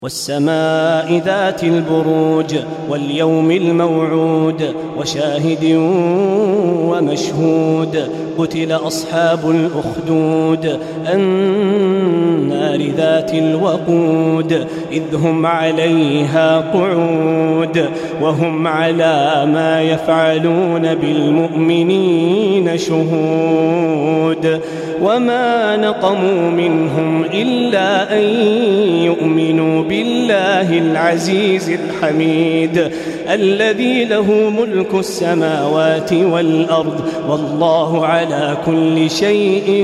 والسماء ذات البروج واليوم الموعود وشاهد ومشهود قتل أصحاب الأخدود النار ذات الوقود إذ هم عليها قعود وهم على ما يفعلون بالمؤمنين شهود وما نقموا منهم إلا أن يؤمنوا بالله العزيز الحميد الذي له ملك السماوات والأرض والله على كل شيء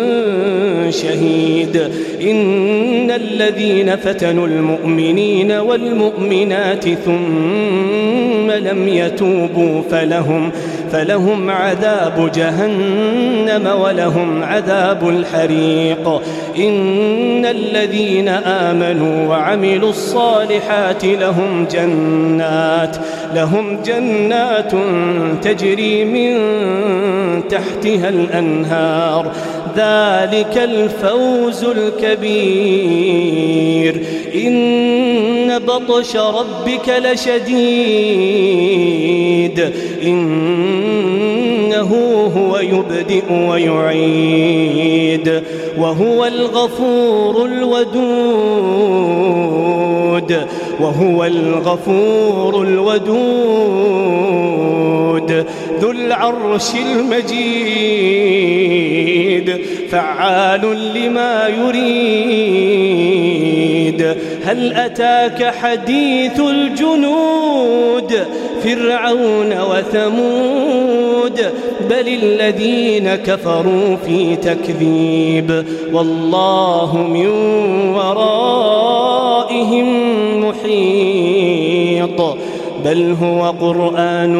شهيد إن الذين فتنوا المؤمنين والمؤمنات ثم لم يتوبوا فلهم عذاب جهنم ولهم عذاب الحريق إن الذين آمنوا وعملوا الصالحات لهم جنات تجري من تحتها الأنهار ذلك الفوز الكبير إن بطش ربك لشديد إنه هو يبدئ ويعيد وهو الغفور الودود ذو العرش المجيد فعال لما يريد هل أتاك حديث الجنود فرعون وثمود بل الذين كفروا في تكذيب والله من ورائهم محيط بل هو قرآن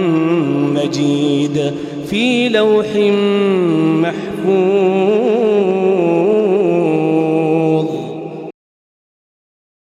مجيد في لوح محفوظ.